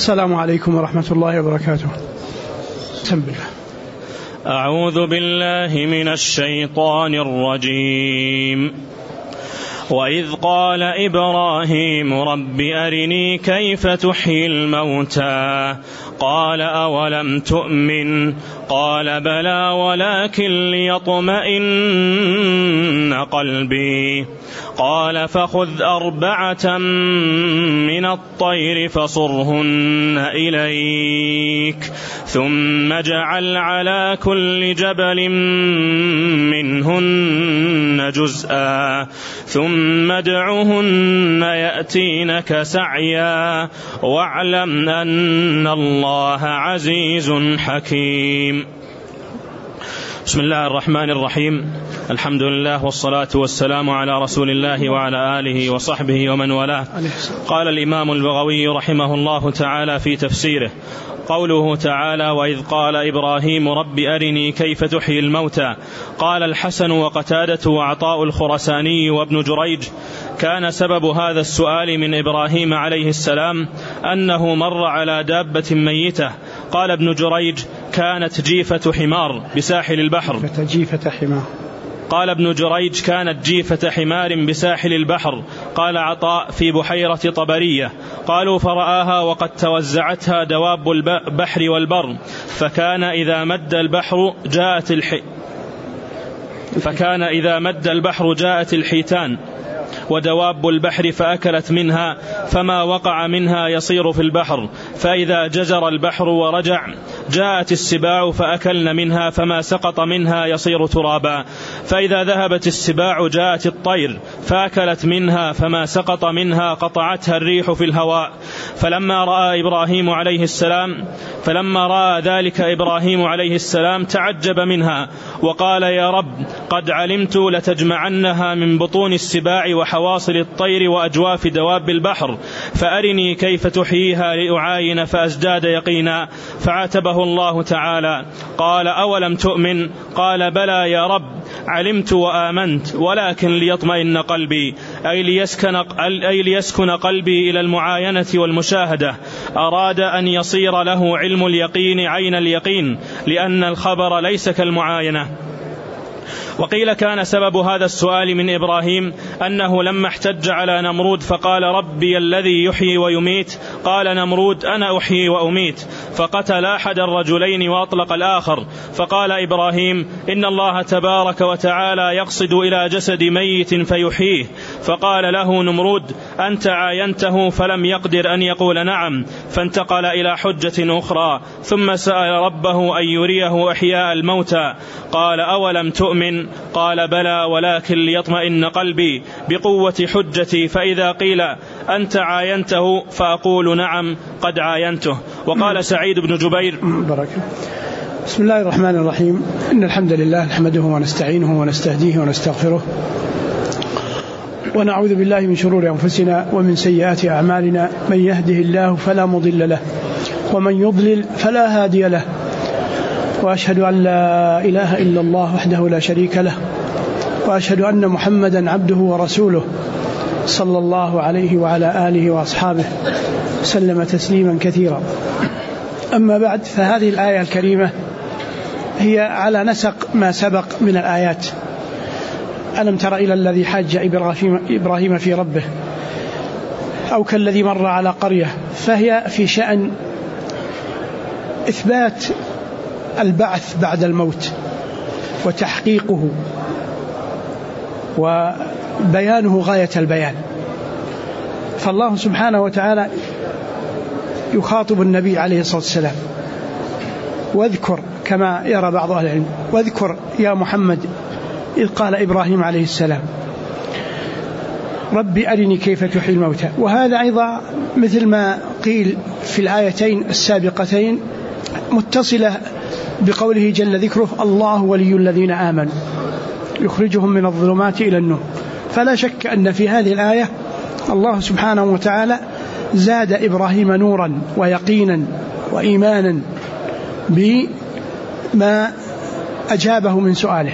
السلام عليكم ورحمة الله وبركاته. بسم الله. أعوذ بالله من الشيطان الرجيم. وإذ قال إبراهيم رب أرني كيف تحيي الموتى قال أولم تؤمن قال بلى ولكن ليطمئن قلبي قال فخذ 4 من الطير فصرهن إليك ثم اجعل على كل جبل منهن جزءا ثم ادعهن يأتينك سعيا واعلم أن الله عزيز حكيم. بسم الله الرحمن الرحيم. الحمد لله والصلاة والسلام على رسول الله وعلى آله وصحبه ومن والاه. قال الإمام البغوي رحمه الله تعالى في تفسيره: قوله تعالى: وإذ قال إبراهيم رب أرني كيف تحيي الموتى. قال الحسن وقتادة وعطاء الخرساني وابن جريج: كان سبب هذا السؤال من إبراهيم عليه السلام أنه مر على دابة ميتة. قال ابن جريج: كانت جيفة حمار بساحل البحر. قال ابن جريج: كانت جيفة حمار بساحل البحر. قال عطاء: في بحيرة طبرية. قالوا: فرآها وقد توزعتها دواب البحر والبر، فكان إذا مد البحر جاءت الحيتان ودواب البحر فأكلت منها، فما وقع منها يصير في البحر، فإذا جزر البحر ورجع جاءت السباع فأكلن منها، فما سقط منها يصير ترابا، فإذا ذهبت السباع جاءت الطير فأكلت منها، فما سقط منها قطعتها الريح في الهواء. فلما رأى ذلك إبراهيم عليه السلام تعجب منها وقال: يا رب، قد علمت لتجمعنها من بطون السباع وحواصل الطير وأجواف دواب البحر، فأرني كيف تحييها لأعاين فأزداد يقينا. فعاتبه الله تعالى: قال: أولم تؤمن؟ قال: بلى يا رب، علمت وآمنت، ولكن ليطمئن قلبي، أي ليسكن قلبي إلى المعاينة والمشاهدة. أراد أن يصير له علم اليقين عين اليقين، لأن الخبر ليس كالمعاينة. وقيل كان سبب هذا السؤال من إبراهيم أنه لما احتج على نمرود فقال: ربي الذي يحيي ويميت. قال نمرود: أنا أحيي وأميت، فقتل أحد الرجلين وأطلق الآخر. فقال إبراهيم: إن الله تبارك وتعالى يقصد إلى جسد ميت فيحييه. فقال له نمرود: أنت عاينته؟ فلم يقدر أن يقول نعم، فانتقل إلى حجة أخرى، ثم سأل ربه أن يريه إحياء الموتى. قال: أولم تؤمن؟ قال: بلى، ولكن ليطمئن قلبي بقوة حجتي، فإذا قيل أنت عاينته فأقول نعم قد عاينته. وقال سعيد بن جبير: بركة. بسم الله الرحمن الرحيم. إن الحمد لله نحمده ونستعينه ونستهديه ونستغفره، ونعوذ بالله من شرور أنفسنا ومن سيئات أعمالنا. من يهده الله فلا مضل له، ومن يضلل فلا هادي له، وأشهد أن لا إله إلا الله وحده لا شريك له، وأشهد أن محمدا عبده ورسوله صلى الله عليه وعلى آله وأصحابه سلم تسليما كثيرا. أما بعد، فهذه الآية الكريمة هي على نسق ما سبق من الآيات. ألم تر إلى الذي حاج إبراهيم في ربه، أو كالذي مر على قرية. فهي في شأن إثبات البعث بعد الموت وتحقيقه وبيانه غاية البيان. فالله سبحانه وتعالى يخاطب النبي عليه الصلاة والسلام: واذكر، كما يرى بعض أهل العلم، واذكر يا محمد إذ قال إبراهيم عليه السلام: ربي أرني كيف تحيي الموتى. وهذا أيضا مثل ما قيل في الآيتين السابقتين متصلة بقوله جل ذكره: الله ولي الذين آمنوا يخرجهم من الظلمات إلى النور. فلا شك أن في هذه الآية الله سبحانه وتعالى زاد إبراهيم نورا ويقينا وإيمانا بما أجابه من سؤاله.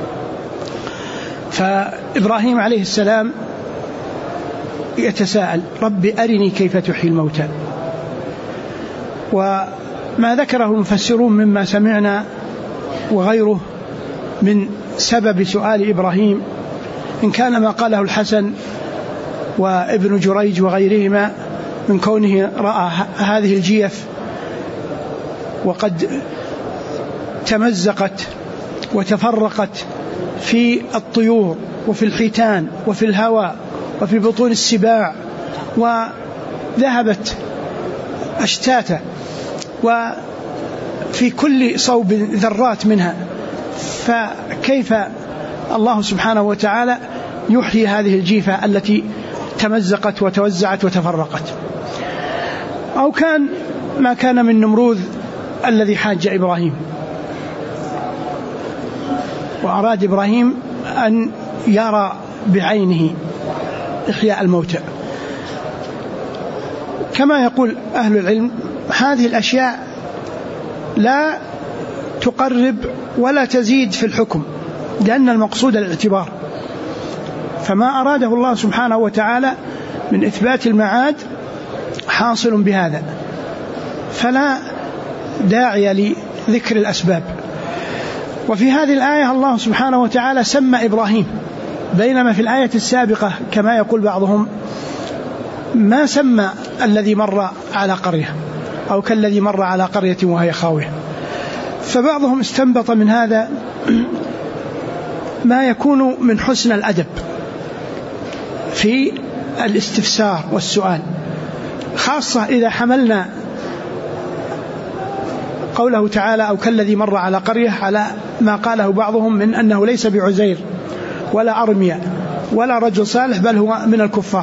فإبراهيم عليه السلام يتساءل: رب أرني كيف تحيي الموتى. وما ذكره المفسرون مما سمعنا وغيره من سبب سؤال إبراهيم، إن كان ما قاله الحسن وابن جريج وغيرهما من كونه رأى هذه الجيف وقد تمزقت وتفرقت في الطيور وفي الحيتان وفي الهواء وفي بطون السباع وذهبت أشتاتا وفي كل صوب ذرات منها، فكيف الله سبحانه وتعالى يحيي هذه الجيفة التي تمزقت وتوزعت وتفرقت؟ أو كان ما كان من نمروذ الذي حاج إبراهيم وأراد إبراهيم أن يرى بعينه إحياء الموتى. كما يقول أهل العلم هذه الأشياء لا تقرب ولا تزيد في الحكم، لأن المقصود الاعتبار، فما أراده الله سبحانه وتعالى من إثبات المعاد حاصل بهذا، فلا داعي لذكر الأسباب. وفي هذه الآية الله سبحانه وتعالى سمى إبراهيم، بينما في الآية السابقة كما يقول بعضهم ما سمى الذي مر على قرية أو كالذي مر على قرية وهي خاوية. فبعضهم استنبط من هذا ما يكون من حسن الأدب في الاستفسار والسؤال، خاصة إذا حملنا قوله تعالى أو كالذي مر على قرية على ما قاله بعضهم من أنه ليس بعزير ولا أرميا ولا رجل صالح، بل هو من الكفار،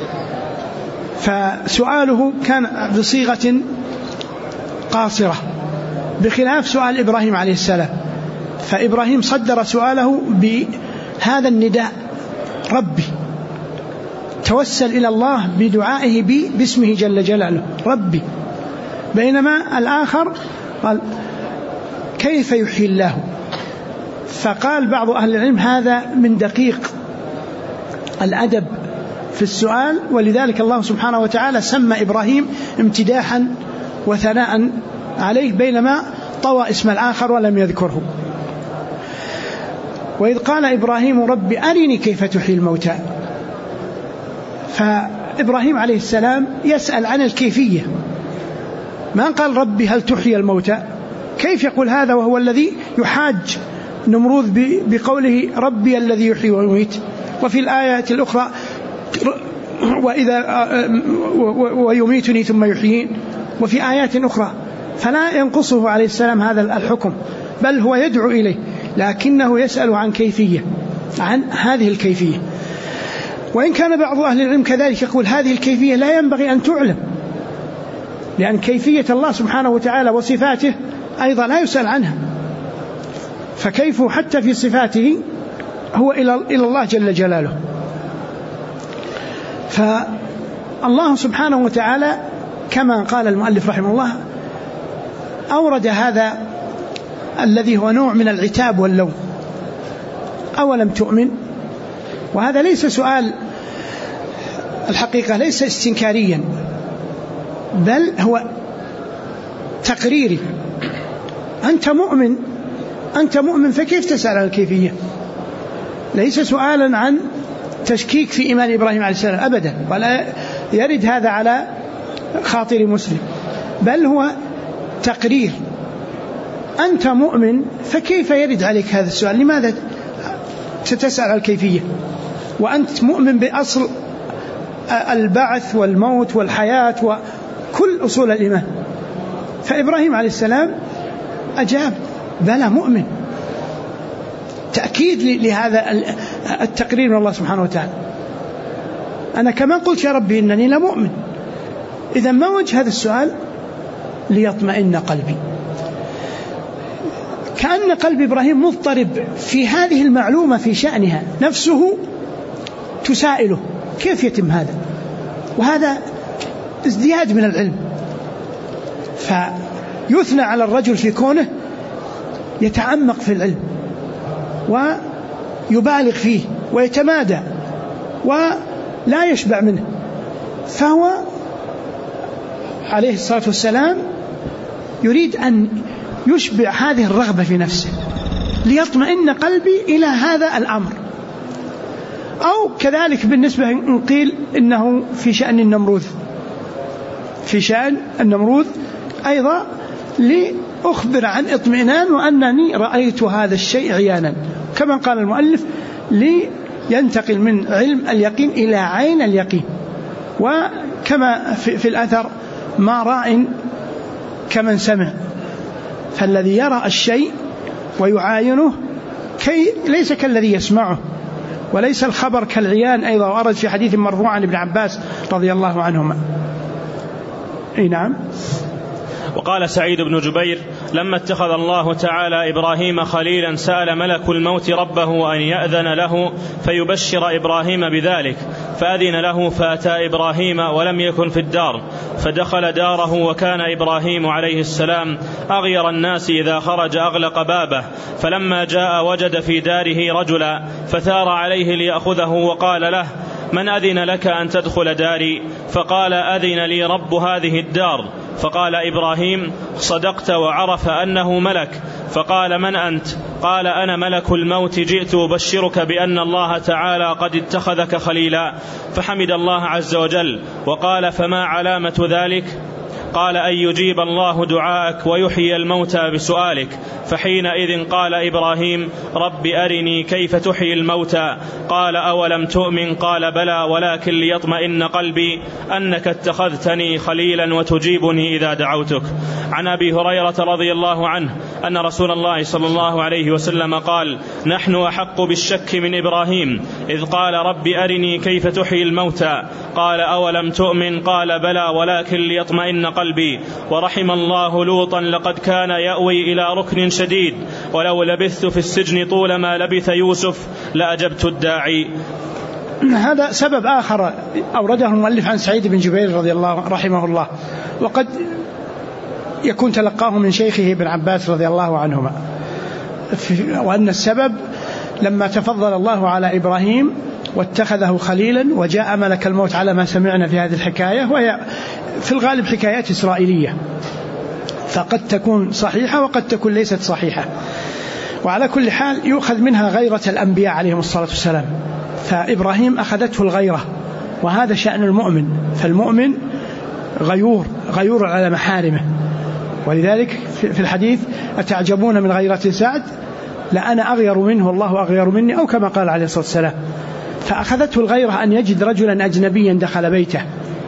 فسؤاله كان بصيغة قاصرة بخلاف سؤال إبراهيم عليه السلام. فإبراهيم صدر سؤاله بهذا النداء ربي، توسل إلى الله بدعائه باسمه جل جلاله ربي، بينما الآخر قال كيف يحيي الله. فقال بعض أهل العلم هذا من دقيق الأدب في السؤال، ولذلك الله سبحانه وتعالى سمى إبراهيم امتداحا وثناء عليه، بينما طوى اسم الآخر ولم يذكره. وإذ قال إبراهيم رب أرني كيف تحيي الموتى، فإبراهيم عليه السلام يسأل عن الكيفية، ما قال ربي هل تحيي الموتى، كيف يقول هذا وهو الذي يحاج نمروذ بقوله ربي الذي يحيي ويميت، وفي الآية الأخرى ويميتني ثم يحيين، وفي آيات أخرى، فلا ينقصه عليه السلام هذا الحكم، بل هو يدعو إليه، لكنه يسأل عن كيفية، عن هذه الكيفية. وإن كان بعض أهل العلم كذلك يقول هذه الكيفية لا ينبغي أن تعلم، لأن كيفية الله سبحانه وتعالى وصفاته أيضا لا يسأل عنها، فكيف حتى في صفاته هو إلى الله جل جلاله. فالله سبحانه وتعالى كما قال المؤلف رحمه الله أورد هذا الذي هو نوع من العتاب واللوم، أولم تؤمن، وهذا ليس سؤال الحقيقة، ليس استنكاريا، بل هو تقريري، أنت مؤمن فكيف تسأل عن الكيفية؟ ليس سؤالا عن تشكيك في إيمان إبراهيم عليه السلام أبدا، ولا يرد هذا على خاطر مسلم، بل هو تقرير، أنت مؤمن فكيف يرد عليك هذا السؤال؟ لماذا ستسأل عن الكيفية وأنت مؤمن بأصل البعث والموت والحياة وكل أصول الإيمان؟ فإبراهيم عليه السلام أجاب بلى مؤمن، تأكيد لهذا التقرير من الله سبحانه وتعالى، أنا كما قلت يا ربي إنني لمؤمن. إذا ما وجه هذا السؤال؟ ليطمئن قلبي، كأن قلب إبراهيم مضطرب في هذه المعلومة في شأنها، نفسه تسائله كيف يتم هذا، وهذا ازدياد من العلم. فيثنى على الرجل في كونه يتعمق في العلم ويبالغ فيه ويتمادى ولا يشبع منه، فهو عليه الصلاة والسلام يريد أن يشبع هذه الرغبة في نفسه ليطمئن قلبي إلى هذا الأمر. أو كذلك بالنسبة إن قيل إنه في شأن النمروذ، في شأن النمروذ أيضا لأخبر عن اطمئنان وأنني رأيت هذا الشيء عيانا، كما قال المؤلف لينتقل من علم اليقين إلى عين اليقين. وكما في الأثر ما راء كمن سمع، فالذي يرى الشيء ويعاينه ليس كالذي يسمعه، وليس الخبر كالعيان. أيضا ورد في حديث مرفوع عن ابن عباس رضي الله عنهما. نعم. وقال سعيد بن جبير: لما اتخذ الله تعالى إبراهيم خليلا سأل ملك الموت ربه أن يأذن له فيبشر إبراهيم بذلك، فأذن له فأتى إبراهيم ولم يكن في الدار، فدخل داره، وكان إبراهيم عليه السلام أغير الناس، إذا خرج أغلق بابه، فلما جاء وجد في داره رجلا فثار عليه ليأخذه، وقال له: من أذن لك أن تدخل داري؟ فقال: أذن لي رب هذه الدار. فقال إبراهيم: صدقت، وعرف أنه ملك. فقال: من أنت؟ قال: أنا ملك الموت، جئت أبشرك بأن الله تعالى قد اتخذك خليلا. فحمد الله عز وجل وقال: فما علامة ذلك؟ قال: أن يجيب الله دعاءك ويحيي الموتى بسؤالك. فحينئذ قال إبراهيم: رب أرني كيف تحيي الموتى. قال: أولم تؤمن؟ قال: بلى، ولكن ليطمئن قلبي أنك اتخذتني خليلا وتجيبني إذا دعوتك. عن أبي هريرة رضي الله عنه أن رسول الله صلى الله عليه وسلم قال: نحن أحق بالشك من إبراهيم إذ قال: رب أرني كيف تحيي الموتى. قال: أولم تؤمن؟ قال: بلى، ولكن ليطمئن قلبي. ورحم الله لوطا، لقد كان يأوي إلى ركن شديد، ولو لبثت في السجن طول ما لبث يوسف لأجبت الداعي. هذا سبب آخر أورده المؤلف عن سعيد بن جبير رضي الله رحمه الله، وقد يكون تلقاه من شيخه ابن عباس رضي الله عنهما، وأن السبب لما تفضل الله على إبراهيم واتخذه خليلا وجاء ملك الموت، على ما سمعنا في هذه الحكاية، وهي في الغالب حكايات إسرائيلية، فقد تكون صحيحة وقد تكون ليست صحيحة، وعلى كل حال يؤخذ منها غيرة الأنبياء عليهم الصلاة والسلام. فإبراهيم أخذته الغيرة، وهذا شأن المؤمن، فالمؤمن غيور على محارمه. ولذلك في الحديث: أتعجبون من غيرة سعد؟ لأنا أغير منه والله أغير مني، أو كما قال عليه الصلاة والسلام. فأخذته الغيرة أن يجد رجلا أجنبيا دخل بيته،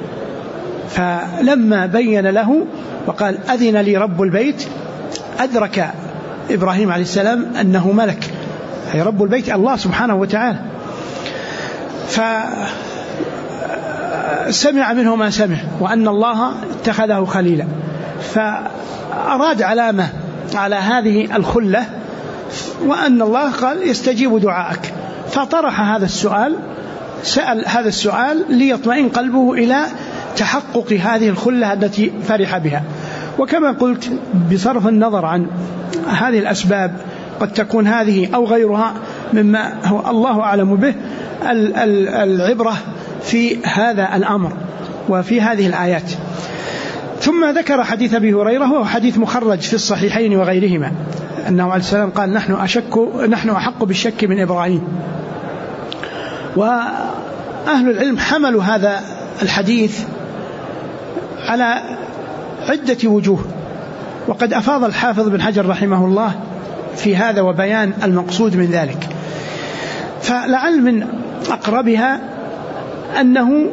فلما بين له وقال: أذن لي رب البيت، أدرك إبراهيم عليه السلام أنه ملك، أي رب البيت الله سبحانه وتعالى، فسمع منه ما سمع، وأن الله اتخذه خليلا، فأراد علامة على هذه الخلة، وأن الله قال: يستجيب دعاءك، فطرح هذا السؤال، سأل هذا السؤال ليطمئن قلبه إلى تحقق هذه الخلة التي فرح بها. وكما قلت، بصرف النظر عن هذه الأسباب، قد تكون هذه أو غيرها مما هو الله أعلم به، العبرة في هذا الأمر وفي هذه الآيات. ثم ذكر حديث أبي هريرة، وهو حديث مخرج في الصحيحين وغيرهما، أنه عليه السلام قال: نحن أحق بالشك من إبراهيم. وأهل العلم حملوا هذا الحديث على عدة وجوه، وقد أفاض الحافظ بن حجر رحمه الله في هذا وبيان المقصود من ذلك. فلعل من أقربها أنه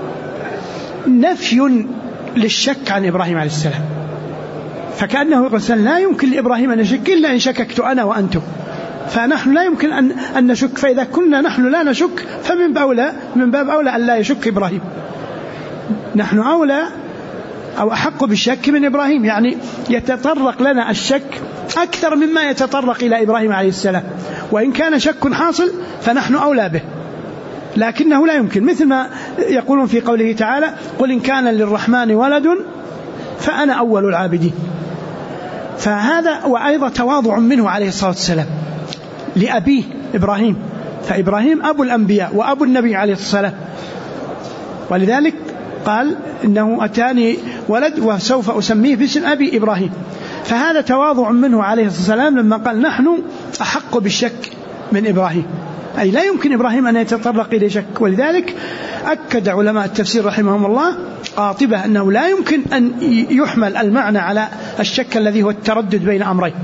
نفي للشك عن إبراهيم عليه السلام، فكأنه يقول: لا يمكن لإبراهيم أن يشك إلا إن شككت أنا وأنتم، فنحن لا يمكن أن نشك، فإذا كنا نحن لا نشك فمن باب أولى أن لا يشك إبراهيم. نحن أولى أو أحق بالشك من إبراهيم، يعني يتطرق لنا الشك أكثر مما يتطرق إلى إبراهيم عليه السلام، وإن كان شك حاصل فنحن أولى به، لكنه لا يمكن، مثل ما يقولون في قوله تعالى: قل إن كان للرحمن ولد فأنا أول العابدين. فهذا وأيضا تواضع منه عليه الصلاة والسلام لأبيه إبراهيم، فإبراهيم أبو الأنبياء وأبو النبي عليه الصلاة والسلام، ولذلك قال إنه أتاني ولد وسوف أسميه باسم أبي إبراهيم. فهذا تواضع منه عليه الصلاة والسلام لما قال نحن أحق بالشك من إبراهيم، أي لا يمكن إبراهيم أن يتطرق إلى شك. ولذلك أكد علماء التفسير رحمهم الله قاطبة أنه لا يمكن أن يحمل المعنى على الشك الذي هو التردد بين أمرين،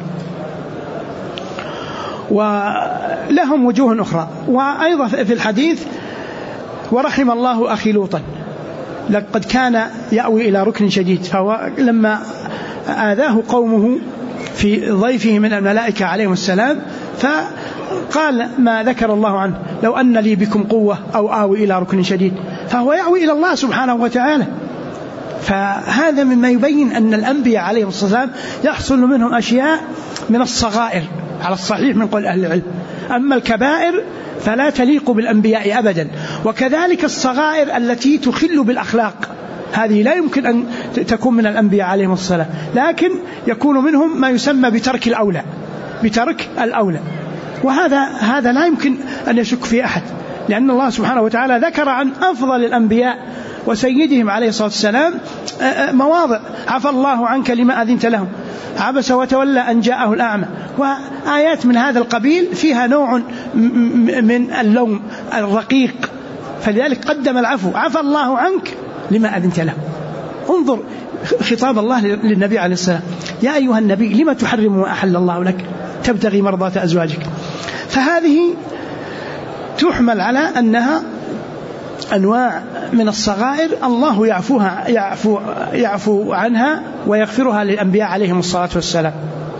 ولهم وجوه أخرى. وأيضا في الحديث ورحم الله أخي لوطا لقد كان يأوي إلى ركن شديد، فهو لما آذاه قومه في ضيفه من الملائكة عليهم السلام فقال ما ذكر الله عنه لو أن لي بكم قوة أو آوي إلى ركن شديد، فهو يأوي إلى الله سبحانه وتعالى. فهذا مما يبين أن الأنبياء عليهم السلام يحصل منهم أشياء من الصغائر على الصحيح من قول أهل العلم، أما الكبائر فلا تليق بالأنبياء أبدا. وكذلك الصغائر التي تخل بالأخلاق هذه لا يمكن أن تكون من الأنبياء عليهم السلام، لكن يكون منهم ما يسمى بترك الأولى، وهذا لا يمكن أن يشك فيه أحد، لأن الله سبحانه وتعالى ذكر عن أفضل الأنبياء وسيدهم عليه الصلاة والسلام مواضع عفى الله عنك لما أذنت لهم، عبس وتولى أن جاءه الأعمى، وآيات من هذا القبيل فيها نوع من اللوم الرقيق، فلذلك قدم العفو، عفى الله عنك لما أذنت له. انظر خطاب الله للنبي عليه السلام يا أيها النبي لما تحرم ما أحل الله لك تبتغي مرضات أزواجك. فهذه تحمل على أنها أنواع من الصغائر الله يعفو عنها ويغفرها للأنبياء عليهم الصلاة والسلام.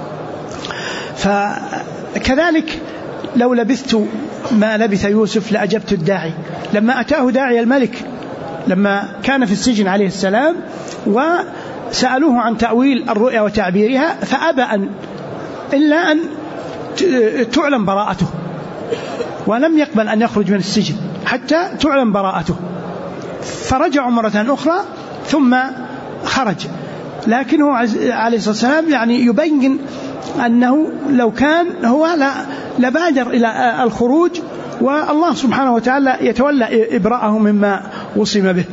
فكذلك لو لبثت ما لبث يوسف لأجبت الداعي، لما أتاه داعي الملك لما كان في السجن عليه السلام وسألوه عن تأويل الرؤيا وتعبيرها فأبى إلا أن تعلم براءته، ولم يقبل أن يخرج من السجن حتى تعلم براءته، فرجعوا مرة أخرى ثم خرج. لكنه عليه الصلاة والسلام يعني يبين أنه لو كان هو لبادر إلى الخروج، والله سبحانه وتعالى يتولى إبراءه مما وصم به.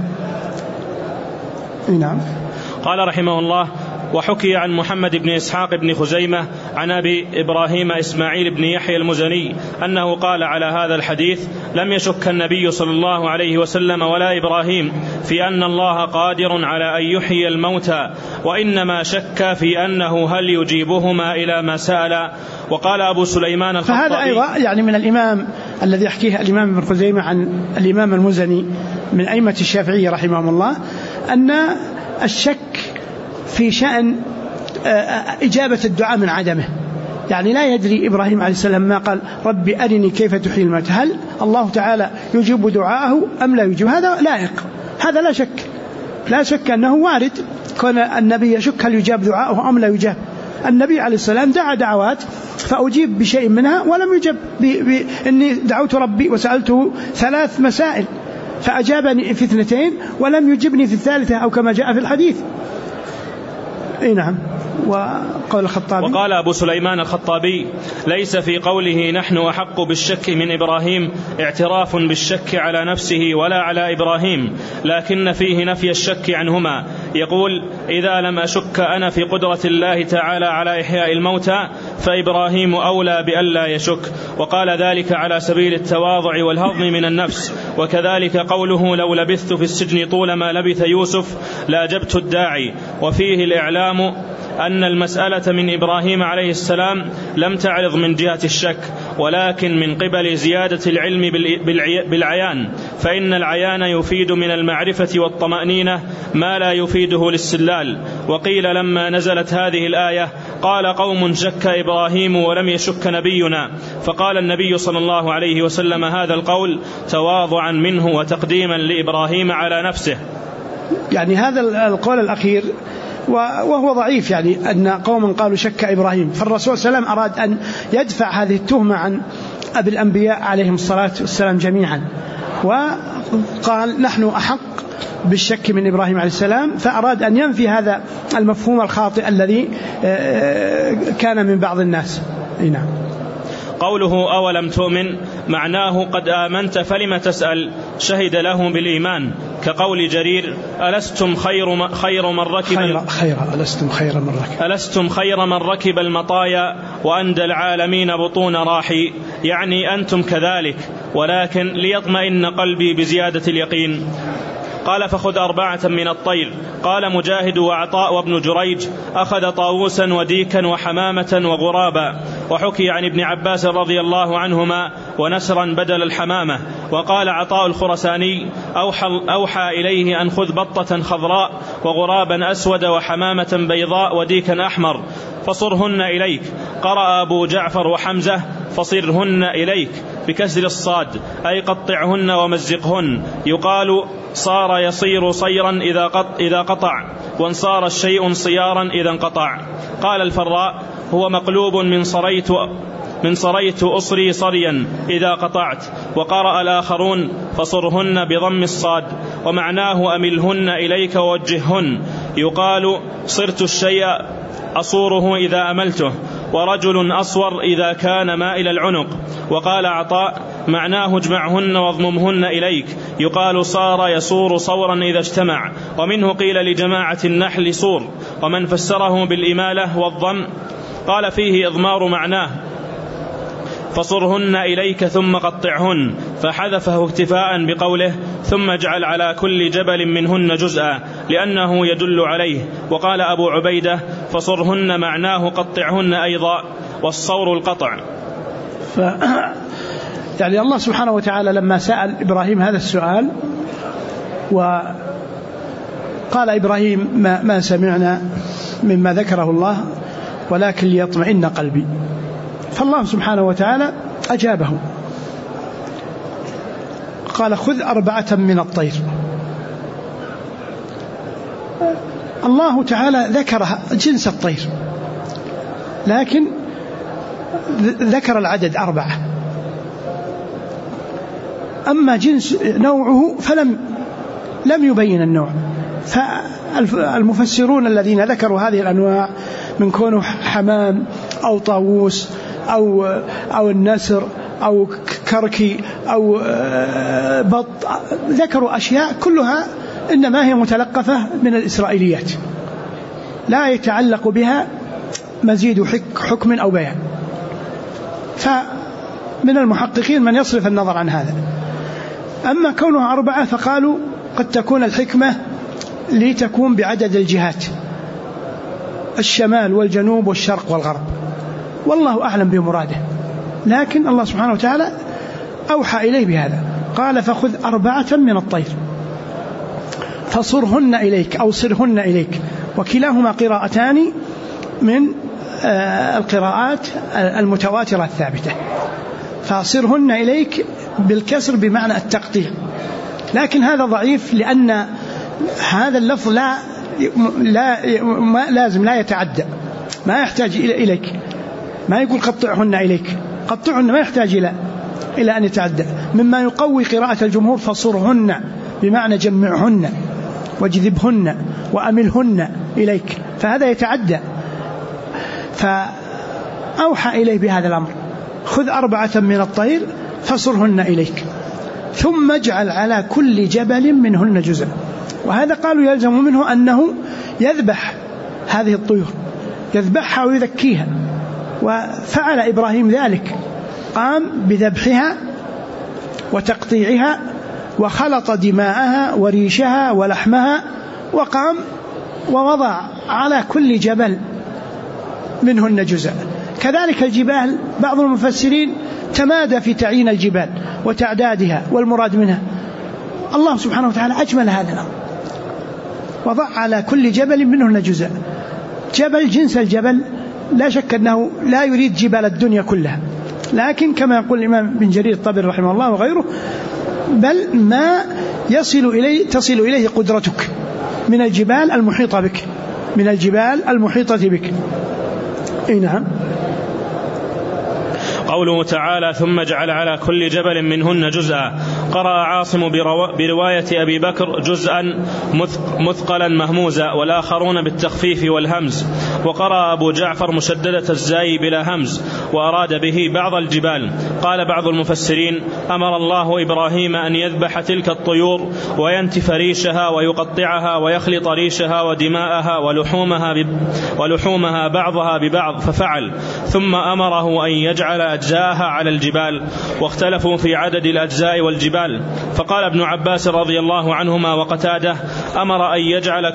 نعم. قال رحمه الله: وحكي عن محمد بن إسحاق بن خزيمة عن أبي إبراهيم إسماعيل بن يحيى المزني أنه قال على هذا الحديث: لم يشك النبي صلى الله عليه وسلم ولا إبراهيم في أن الله قادر على أن يحيي الموتى، وإنما شك في أنه هل يجيبهما إلى ما سأل. وقال أبو سليمان الخطابي: فهذا أيضا يعني من الإمام الذي يحكيه الإمام ابن خزيمة عن الإمام المزني من أئمة الشافعية رحمهم الله، أن الشك في شأن إجابة الدعاء من عدمه، يعني لا يدري إبراهيم عليه السلام ما قال ربي أرني كيف تحيي الموتى، هل الله تعالى يجيب دعاءه أم لا يجيب؟ هذا لائق، هذا لا شك أنه وارد كون النبي يشك هل يجاب دعاءه أم لا يجاب. النبي عليه السلام دعا دعوات فأجيب بشيء منها ولم يجب إني دعوت ربي وسألته 3 مسائل فأجابني في 2 ولم يجبني في 3 أو كما جاء في الحديث. نعم. وقال الخطابي: وقال أبو سليمان الخطابي: ليس في قوله نحن أحق بالشك من إبراهيم اعتراف بالشك على نفسه ولا على إبراهيم، لكن فيه نفي الشك عنهما. يقول: إذا لم أشك أنا في قدرة الله تعالى على إحياء الموتى فإبراهيم أولى بألا يشك. وقال ذلك على سبيل التواضع والهضم من النفس. وكذلك قوله: لو لبثت في السجن طول ما لبث يوسف لأجبت الداعي. وفيه الإعلام أن المسألة من إبراهيم عليه السلام لم تعرض من جهة الشك، ولكن من قبل زيادة العلم بالعيان، فإن العيان يفيد من المعرفة والطمأنينة ما لا يفيده الاستدلال. وقيل لما نزلت هذه الآية قال قوم: شك إبراهيم ولم يشك نبينا، فقال النبي صلى الله عليه وسلم هذا القول تواضعا منه وتقديما لإبراهيم على نفسه. يعني هذا القول الأخير وهو ضعيف، يعني أن قوم قالوا شك إبراهيم، فالرسول صلى الله عليه وسلم أراد أن يدفع هذه التهمة عن أبي الأنبياء عليهم الصلاة والسلام جميعا، وقال نحن أحق بالشك من إبراهيم عليه السلام، فأراد أن ينفي هذا المفهوم الخاطئ الذي كان من بعض الناس. نعم. قوله أولم تؤمن معناه قد آمنت فلم تسأل، شهد له بالإيمان كقول جرير: ألستم خير من ركب المطايا وأندى العالمين بطون راحي، يعني أنتم كذلك، ولكن ليطمئن قلبي بزيادة اليقين. قال: فخذ 4 من الطير. قال مجاهد وعطاء وابن جريج: أخذ طاووسا وديكا وحمامة وغرابا. وحكي عن ابن عباس رضي الله عنهما: ونسرا بدل الحمامة. وقال عطاء الخرساني: أوحى إليه أن خذ بطة خضراء وغرابا أسود وحمامة بيضاء وديكا أحمر فصرهن إليك. قرأ أبو جعفر وحمزة: فصرهن إليك بكسر الصاد، أي قطعهن ومزقهن. يقال: صار يصير صيرا إذا قطع، وانصار الشيء صيارا إذا انقطع. قال الفراء: هو مقلوب من صريت أصري صريا إذا قطعت. وقرأ الآخرون: فصرهن بضم الصاد، ومعناه أملهن إليك ووجههن. يقال: صرت الشيء أصوره إذا أملته، ورجل أصور إذا كان مائل العنق. وقال عطاء: معناه اجمعهن واضممهن إليك. يقال: صار يصور صورا إذا اجتمع. ومنه قيل لجماعة النحل صور، ومن فسره بالإمالة والضم قال فيه إضمار معناه فصرهن إليك ثم قطعهن، فحذفه اكتفاء بقوله: ثم اجعل على كل جبل منهن جزءا، لأنه يدل عليه. وقال أبو عبيدة: فصرهن معناه قطعهن أيضا، والصور القطع. يعني الله سبحانه وتعالى لما سأل إبراهيم هذا السؤال وقال إبراهيم: ما سمعنا مما ذكره الله ولكن ليطمئن قلبي، فالله سبحانه وتعالى أجابه، قال: خذ 4 من الطير. الله تعالى ذكر جنس الطير، لكن ذكر العدد 4. أما جنس نوعه فلم يبين النوع. فالمفسرون الذين ذكروا هذه الأنواع من كونه حمام أو طاووس أو النسر أو كركي أو بط، ذكروا أشياء كلها إنما هي متلقفة من الإسرائيليات، لا يتعلق بها مزيد حكم أو بيان. فمن المحققين من يصرف النظر عن هذا. أما كونها 4 فقالوا قد تكون الحكمة لتكون بعدد الجهات، الشمال والجنوب والشرق والغرب، والله أعلم بمراده، لكن الله سبحانه وتعالى أوحى إليه بهذا. قال: فخذ 4 من الطير فصرهن إليك أو صرهن إليك، وكلاهما قراءتان من القراءات المتواترة الثابتة. فصرهن إليك بالكسر بمعنى التقطيع، لكن هذا ضعيف، لأن هذا اللفظ لا يتعدى، ما يحتاج إليك، ما يقول قطعهن إليك، قطعهن ما يحتاج إلى أن يتعدى. مما يقوي قراءة الجمهور: فصرهن بمعنى جمعهن واجذبهن وأملهن إليك، فهذا يتعدى. فأوحى إليه بهذا الأمر: خذ 4 من الطير فصرهن إليك، ثم اجعل على كل جبل منهن جزءا. وهذا قالوا يلزم منه أنه يذبح هذه الطيور، يذبحها ويذكيها، وفعل إبراهيم ذلك، قام بذبحها وتقطيعها وخلط دماءها وريشها ولحمها، وقام ووضع على كل جبل منهن جزء. كذلك الجبال، بعض المفسرين تمادى في تعيين الجبال وتعدادها والمراد منها. الله سبحانه وتعالى أجمل هذا الأمر، وضع على كل جبل منهن جزء. جبل جنس الجبل، لا شك أنه لا يريد جبال الدنيا كلها، لكن كما يقول الإمام بن جرير الطبري رحمه الله وغيره: بل ما تصل إليه قدرتك من الجبال المحيطة بك، من الجبال المحيطة بك. أي نعم. قوله تعالى: ثم جعل على كل جبل منهن جزءا. قرأ عاصم برواية أبي بكر جزءا مثقلا مهموزا والآخرون بالتخفيف والهمز، وقرأ أبو جعفر مشددة الزاي بلا همز وأراد به بعض الجبال. قال بعض المفسرين: أمر الله إبراهيم أن يذبح تلك الطيور وينتف ريشها ويقطعها ويخلط ريشها ودماءها ولحومها بعضها ببعض، ففعل، ثم أمره أن يجعل أجزاءها على الجبال، واختلفوا في عدد الأجزاء والجبال. فقال ابن عباس رضي الله عنهما وقتاده: أمر أن يجعل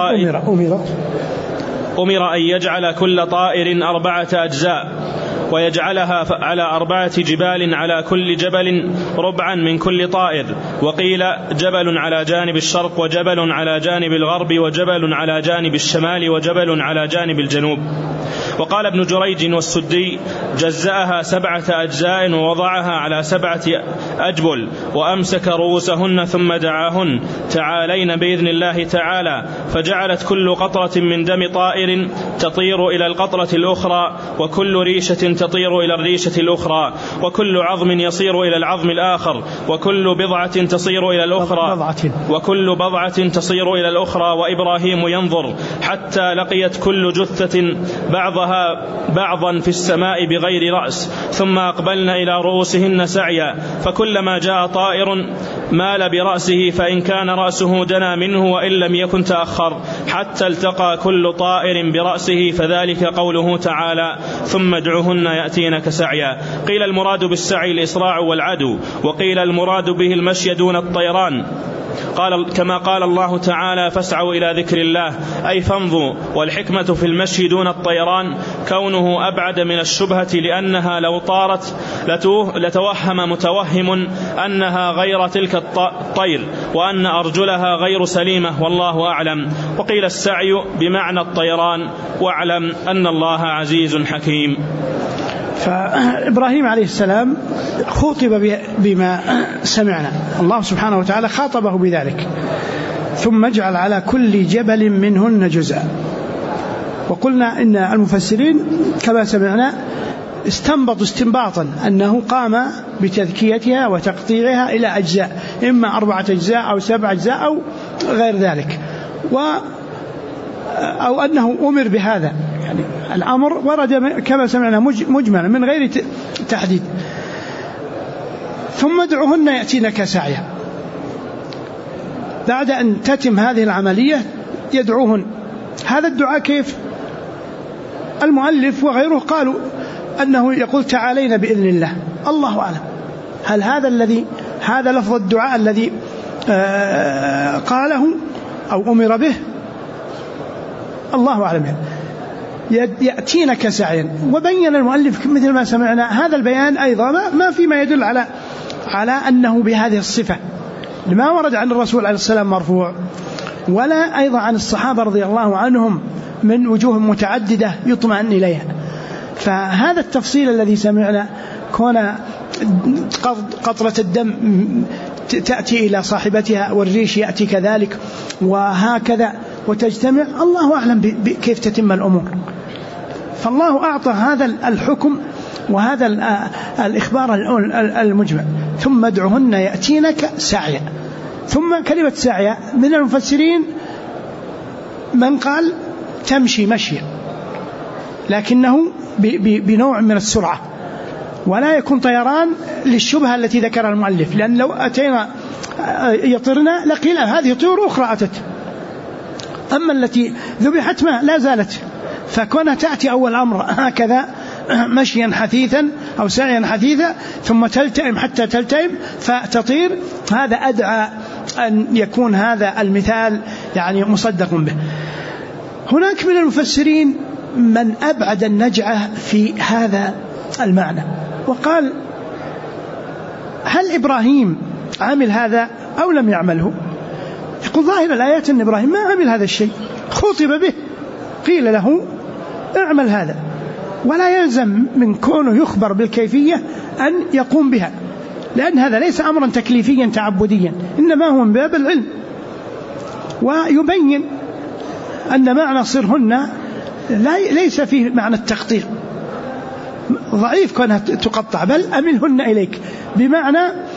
كل طائر 4 أجزاء ويجعلها على 4 جبال، على كل جبل ربعا من كل طائر. وقيل جبل على جانب الشرق، وجبل على جانب الغرب، وجبل على جانب الشمال، وجبل على جانب الجنوب. وقال ابن جريج والسدي: جزأها 7 أجزاء ووضعها على 7 أجبل، وأمسك رؤوسهن ثم دعاهن: تعالين بإذن الله تعالى، فجعلت كل قطرة من دم طائر تطير إلى القطرة الأخرى، وكل ريشة تطير إلى الريشة الأخرى، وكل عظم يصير إلى العظم الآخر، وكل بضعة تصير إلى الأخرى، وإبراهيم ينظر حتى لقيت كل جثة بعضها بعضا في السماء بغير رأس، ثم أقبلن إلى رؤوسهن سعيا، فكلما جاء طائر مال برأسه، فإن كان رأسه دنا منه وإن لم يكن تأخر، حتى التقى كل طائر برأسه، فذلك قوله تعالى: ثم ادعهن يأتينك سعيا. قيل المراد بالسعي الإسراع والعدو، وقيل المراد به المشي دون الطيران، كما قال الله تعالى: فاسعوا إلى ذكر الله، أي فامضوا. والحكمة في المشي دون الطيران كونه أبعد من الشبهة، لأنها لو طارت لتوهم متوهم أنها غير تلك الطير، وأن أرجلها غير سليمة، والله أعلم. وقيل السعي بمعنى الطيران، واعلم أن الله عزيز حكيم. فإبراهيم عليه السلام خاطب بما سمعنا، الله سبحانه وتعالى خاطبه بذلك: ثم اجعل على كل جبل منهن جزءا. وقلنا إن المفسرين كما سمعنا استنبطوا استنباطا أنه قام بتذكيتها وتقطيعها إلى أجزاء، إما 4 أجزاء أو 7 أجزاء أو غير ذلك، أو أنه أمر بهذا. يعني الأمر ورد كما سمعنا مجملا من غير تحديد. ثم ادعهن يأتينك سعيا، بعد أن تتم هذه العملية يدعوهن. هذا الدعاء كيف؟ المؤلف وغيره قالوا أنه يقول: تعالين بإذن الله. الله أعلم هل هذا لفظ الدعاء الذي قاله أو أمر به؟ الله أعلم. يأتينك سعيا. وبين المؤلف مثل ما سمعنا هذا البيان أيضا ما فيما يدل على أنه بهذه الصفة، لما ورد عن الرسول عليه السلام مرفوع، ولا أيضا عن الصحابة رضي الله عنهم من وجوه متعددة يطمئن إليها. فهذا التفصيل الذي سمعنا، كون قطرة الدم تأتي إلى صاحبتها والريش يأتي كذلك وهكذا وتجتمع، الله أعلم كيف تتم الأمور. فالله أعطى هذا الحكم وهذا الإخبار المجمع: ثم ادعهن يأتينك سعيا. ثم كلمة سعيا من المفسرين من قال تمشي مشيا، لكنه بنوع من السرعة، ولا يكون طيران للشبهة التي ذكرها المؤلف، لأن لو أتينا يطرنا لقيل هذه طيور أخرى أتت، أما التي ذبحت ما لا زالت. فكونها تأتي أول أمر هكذا مشيا حثيثا أو سعيا حثيثا، ثم تلتئم حتى تلتئم فتطير، هذا أدعى أن يكون هذا المثال يعني مصدق به. هناك من المفسرين من أبعد النجعة في هذا المعنى، وقال: هل إبراهيم عمل هذا أو لم يعمله؟ يقول ظاهر الآيات أن إبراهيم ما عمل هذا الشيء، خطب به، قيل له اعمل هذا، ولا يلزم من كونه يخبر بالكيفية أن يقوم بها، لأن هذا ليس أمرا تكليفيا تعبديا، إنما هو من باب العلم. ويبين أن معنى صرهن ليس فيه معنى التقطيع، ضعيف كونها تقطع، بل أملهن إليك، بمعنى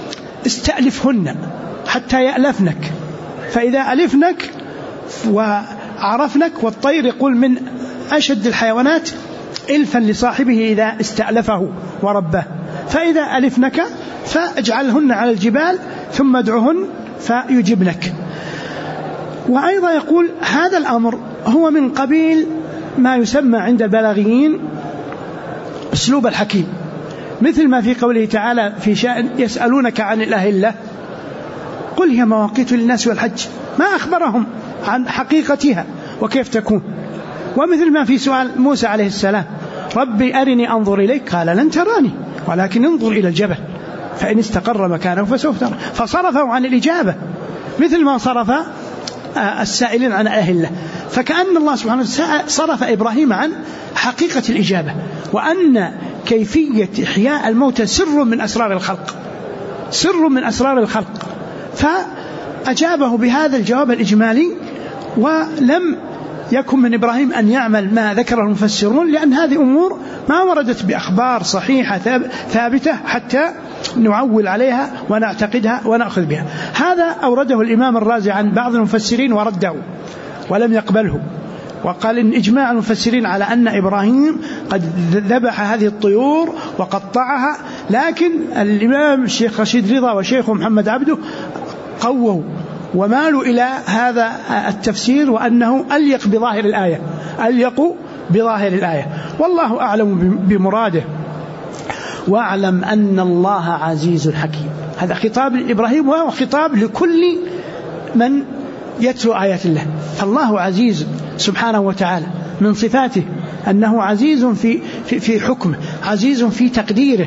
استألفهن حتى يألفنك، فإذا ألفنك وعرفنك، والطير يقول من أشد الحيوانات إلفا لصاحبه إذا استألفه وربه، فإذا ألفنك فاجعلهن على الجبال ثم ادعهن فيجبنك. وأيضا يقول هذا الأمر هو من قبيل ما يسمى عند البلاغيين أسلوب الحكيم، مثل ما في قوله تعالى في شأن يسألونك عن الأهلة قل هي مواقيت للناس والحج، ما أخبرهم عن حقيقتها وكيف تكون. ومثل ما في سؤال موسى عليه السلام ربي أرني أنظر إليك، قال لن تراني ولكن انظر إلى الجبل فإن استقر مكانه فسوف ترى، فصرفوا عن الإجابة مثل ما صرف السائلين عن أهله. فكأن الله سبحانه وتعالى صرف إبراهيم عن حقيقة الإجابة، وأن كيفية إحياء الموتى سر من أسرار الخلق، سر من أسرار الخلق، فأجابه بهذا الجواب الإجمالي. ولم يكن من إبراهيم أن يعمل ما ذكره المفسرون، لأن هذه أمور ما وردت بأخبار صحيحة ثابتة حتى نعول عليها ونعتقدها ونأخذ بها. هذا أورده الإمام الرازي عن بعض المفسرين ورده ولم يقبله، وقال إن إجماع المفسرين على أن إبراهيم قد ذبح هذه الطيور وقطعها، لكن الإمام الشيخ رشيد رضا وشيخه محمد عبده قووا ومالوا إلى هذا التفسير، وأنه أليق بظاهر الآية، أليق بظاهر الآية، والله أعلم بمراده. واعلم أن الله عزيز حكيم، هذا خطاب لإبراهيم وهو خطاب لكل من يتلو آيات الله. فالله عزيز سبحانه وتعالى، من صفاته أنه عزيز في حكمه، عزيز في تقديره،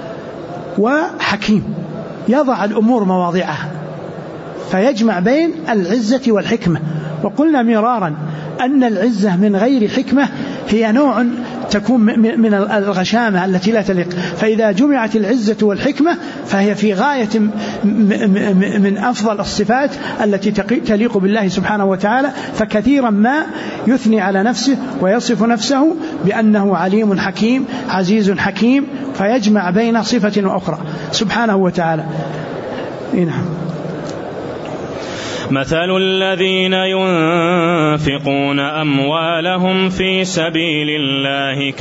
وحكيم يضع الأمور مواضعها، فيجمع بين العزة والحكمة. وقلنا مرارا أن العزة من غير حكمة هي نوع تكون من الغشامة التي لا تليق، فإذا جمعت العزة والحكمة فهي في غاية من أفضل الصفات التي تليق بالله سبحانه وتعالى. فكثيرا ما يثني على نفسه ويصف نفسه بأنه عليم حكيم عزيز حكيم، فيجمع بين صفة وأخرى سبحانه وتعالى. نعم. مثل الذين ينفقون أموالهم في سبيل الله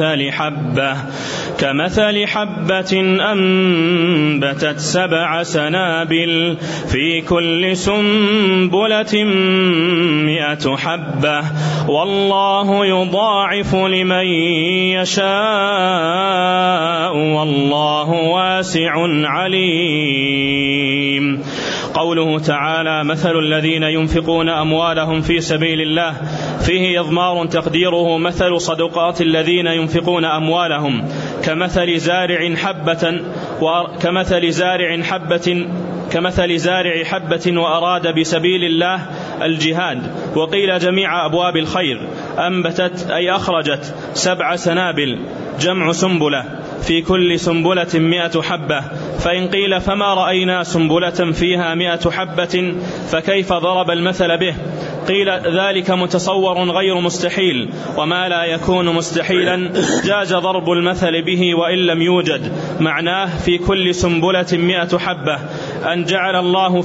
كمثل حبة أنبتت 7 سنابل في كل سنبلة 100 حبة والله يضاعف لمن يشاء والله واسع عليم. قوله تعالى مثل الذين ينفقون أموالهم في سبيل الله فيه إضمار تقديره مثل صدقات الذين ينفقون أموالهم كمثل زارع حبة وأراد بسبيل الله الجهاد. وقيل جميع أبواب الخير أنبتت أي أخرجت 7 سنابل جمع سنبلة في كل سنبلة 100 حبة. فإن قيل فما رأينا سنبلة فيها 100 حبة فكيف ضرب المثل به؟ قيل ذلك متصور غير مستحيل، وما لا يكون مستحيلا جاز ضرب المثل به وإن لم يوجد. معناه في كل سنبلة 100 حبة إن جعل الله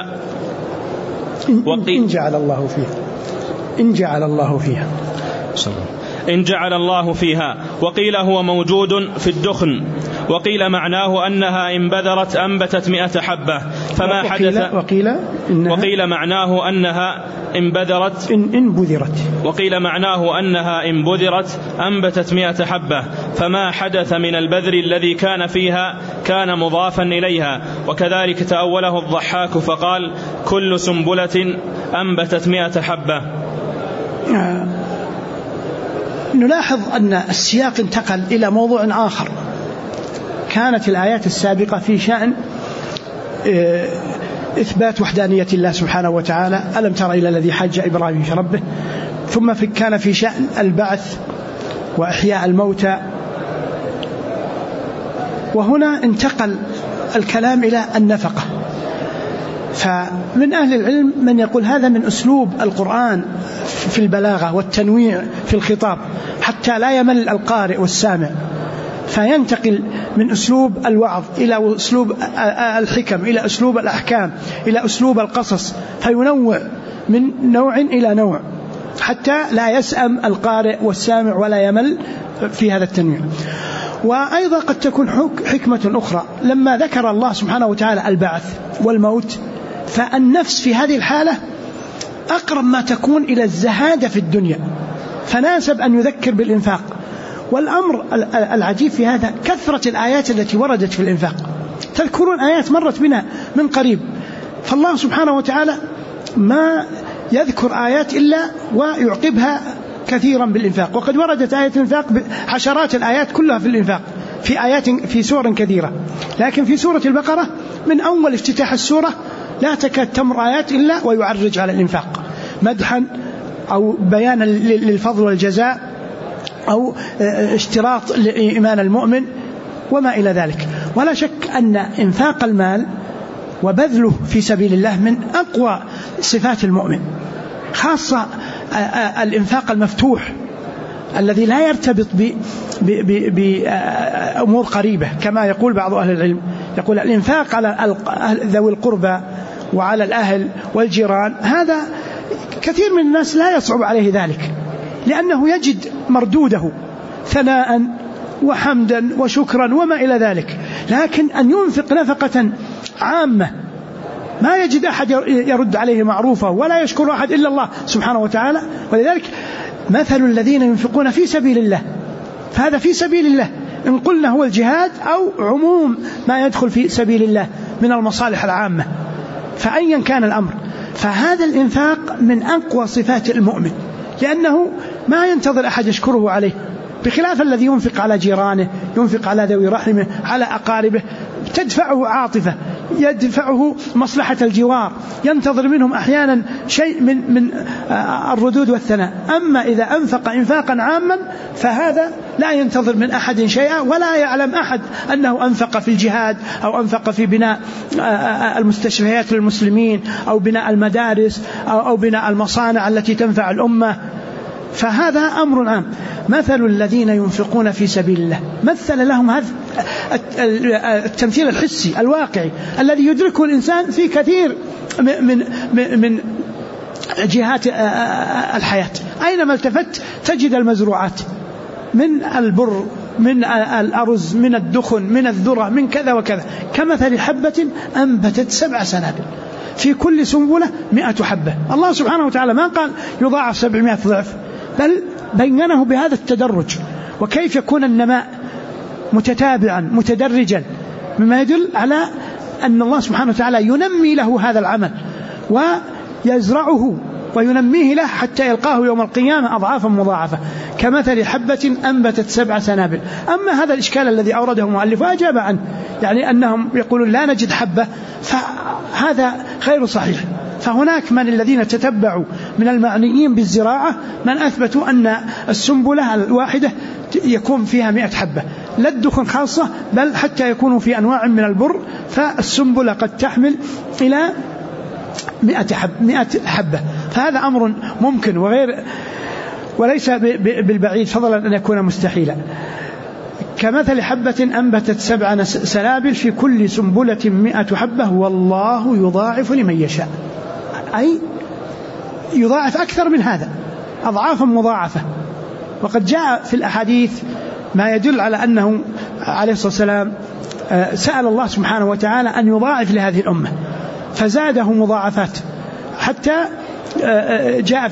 فيها وقيل هو موجود في الدخن. وقيل معناه أنها إن بذرت أنبتت 100 حبة فما حدث وقيل معناه أنها إن بذرت أنبتت 100 حبة فما حدث من البذر الذي كان فيها كان مضافا إليها. وكذلك تأوله الضحاك فقال كل سنبلة أنبتت 100 حبة. نلاحظ أن السياق انتقل إلى موضوع آخر. كانت الآيات السابقة في شأن إثبات وحدانية الله سبحانه وتعالى، ألم تر إلى الذي حج إبراهيم في ربه، ثم كان في شأن البعث وإحياء الموتى، وهنا انتقل الكلام إلى النفقة. فمن أهل العلم من يقول هذا من أسلوب القرآن في البلاغة والتنويع في الخطاب حتى لا يمل القارئ والسامع، فينتقل من أسلوب الوعظ إلى أسلوب الحكم، إلى أسلوب الأحكام، إلى أسلوب القصص، فينوع من نوع إلى نوع حتى لا يسأم القارئ والسامع ولا يمل في هذا التنويع. وأيضا قد تكون حكمة أخرى، لما ذكر الله سبحانه وتعالى البعث والموت، فالنفس في هذه الحالة أقرب ما تكون إلى الزهادة في الدنيا، فناسب أن يذكر بالإنفاق. والأمر العجيب في هذا كثرة الآيات التي وردت في الإنفاق. تذكرون آيات مرت بنا من قريب، فالله سبحانه وتعالى ما يذكر آيات إلا ويعقبها كثيرا بالإنفاق. وقد وردت آية الإنفاق عشرات الآيات كلها في الإنفاق في آيات في سور كثيرة، لكن في سورة البقرة من أول افتتاح السورة لا تكاد تمر آيات إلا ويعرج على الإنفاق، مدحا أو بيانا للفضل والجزاء أو اشتراط لإيمان المؤمن وما إلى ذلك. ولا شك أن إنفاق المال وبذله في سبيل الله من أقوى صفات المؤمن، خاصة الإنفاق المفتوح الذي لا يرتبط بأمور قريبة، كما يقول بعض أهل العلم، يقول الإنفاق على ذوي القربى وعلى الأهل والجيران، هذا كثير من الناس لا يصعب عليه ذلك، لأنه يجد مردوده ثناء وحمدا وشكرا وما إلى ذلك. لكن أن ينفق نفقة عامة ما يجد أحد يرد عليه معروفة ولا يشكر أحد إلا الله سبحانه وتعالى. ولذلك مثل الذين ينفقون في سبيل الله، فهذا في سبيل الله إن قلنا هو الجهاد أو عموم ما يدخل في سبيل الله من المصالح العامة، فأيا كان الأمر، فهذا الإنفاق من أقوى صفات المؤمن، لأنه ما ينتظر أحد يشكره عليه، بخلاف الذي ينفق على جيرانه، ينفق على ذوي رحمه، على أقاربه، تدفعه عاطفة، يدفعه مصلحة الجوار، ينتظر منهم أحيانا شيء من الردود والثناء. أما إذا أنفق إنفاقا عاما فهذا لا ينتظر من أحد شيئا، ولا يعلم أحد أنه أنفق في الجهاد أو أنفق في بناء المستشفيات للمسلمين أو بناء المدارس أو بناء المصانع التي تنفع الأمة، فهذا أمر عام. مثل الذين ينفقون في سبيل الله، مثل لهم هذا التمثيل الحسي الواقعي الذي يدركه الإنسان في كثير من جهات الحياة. أينما التفت تجد المزروعات من البر، من الأرز، من الدخن، من الذرة، من كذا وكذا، كمثل حبة أنبتت 7 سنابل في كل سنبلة 100 حبة. الله سبحانه وتعالى ما قال يضاعف 700 ضعف، بل بينه بهذا التدرج، وكيف يكون النماء متتابعا متدرجا، مما يدل على أن الله سبحانه وتعالى ينمي له هذا العمل ويزرعه وينميه له حتى يلقاه يوم القيامة أضعافا مضاعفة، كمثل حبة أنبتت 7 سنابل. أما هذا الإشكال الذي أورده المؤلف وأجاب عنه، يعني أنهم يقولون لا نجد حبة، فهذا غير صحيح. فهناك من الذين تتبعوا من المعنيين بالزراعة من أثبتوا أن السنبلة الواحدة يكون فيها 100 حبة، لا الدخن خاصة، بل حتى يكونوا في أنواع من البر، فالسنبلة قد تحمل إلى 100 حبة. فهذا أمر ممكن وليس بالبعيد، فضلا أن يكون مستحيلا. كمثل حبة أنبتت 7 سنابل في كل سنبلة 100 حبة والله يضاعف لمن يشاء، أي يضاعف أكثر من هذا أضعافا مضاعفة. وقد جاء في الأحاديث ما يدل على أنه عليه الصلاة والسلام سأل الله سبحانه وتعالى أن يضاعف لهذه الأمة فزاده مضاعفات، حتى جاء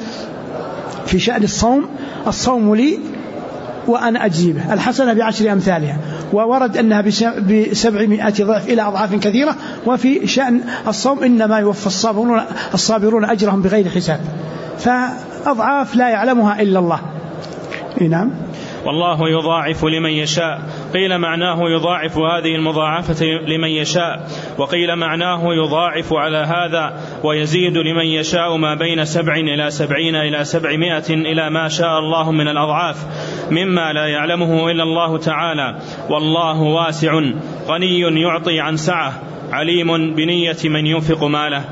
في شأن الصوم لي وأنا أجزي به، الحسنة ب10 أمثالها، وورد أنها ب700 ضعف إلى أضعاف كثيرة. وفي شأن الصوم إنما يوفى الصابرون أجرهم بغير حساب، فأضعاف لا يعلمها إلا الله. نعم. والله يضاعف لمن يشاء، قيل معناه يضاعف هذه المضاعفة لمن يشاء، وقيل معناه يضاعف على هذا ويزيد لمن يشاء ما بين 7 إلى 70 إلى 700 إلى ما شاء الله من الأضعاف مما لا يعلمه إلا الله تعالى. والله واسع غني يعطي عن سعة عليم بنية من ينفق ماله.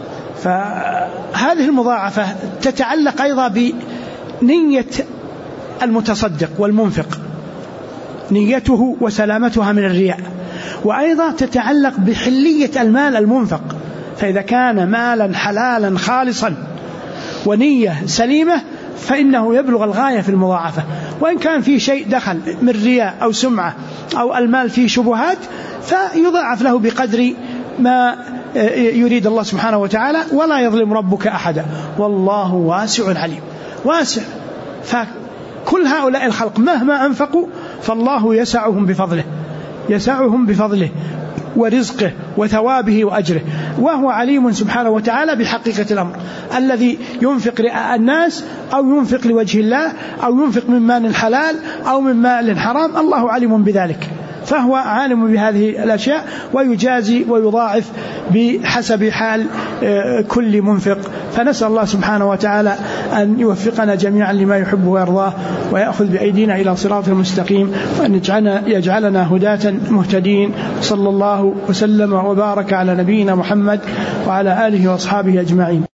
فهذه المضاعفة تتعلق أيضا بنية المتصدق والمنفق، نيته وسلامتها من الرياء. وأيضا تتعلق بحلية المال المنفق، فإذا كان مالا حلالا خالصا ونية سليمة فإنه يبلغ الغاية في المضاعفة. وإن كان في شيء دخل من رياء أو سمعة أو المال فيه شبهات فيضاعف له بقدر ما يريد الله سبحانه وتعالى، ولا يظلم ربك أحدا والله واسع عليم. واسع، فكل هؤلاء الخلق مهما أنفقوا فالله يسعهم بفضله ورزقه وثوابه وأجره، وهو عليم سبحانه وتعالى بحقيقة الأمر. الذي ينفق رئاء الناس أو ينفق لوجه الله أو ينفق من مال حلال أو من مال حرام الله عليم بذلك، فهو عالم بهذه الأشياء ويجازي ويضاعف بحسب حال كل منفق. فنسأل الله سبحانه وتعالى أن يوفقنا جميعا لما يحب ويرضاه، ويأخذ بأيدينا إلى صراط المستقيم، وأن يجعلنا هداة مهتدين. صلى الله وسلم وبارك على نبينا محمد وعلى آله وأصحابه أجمعين.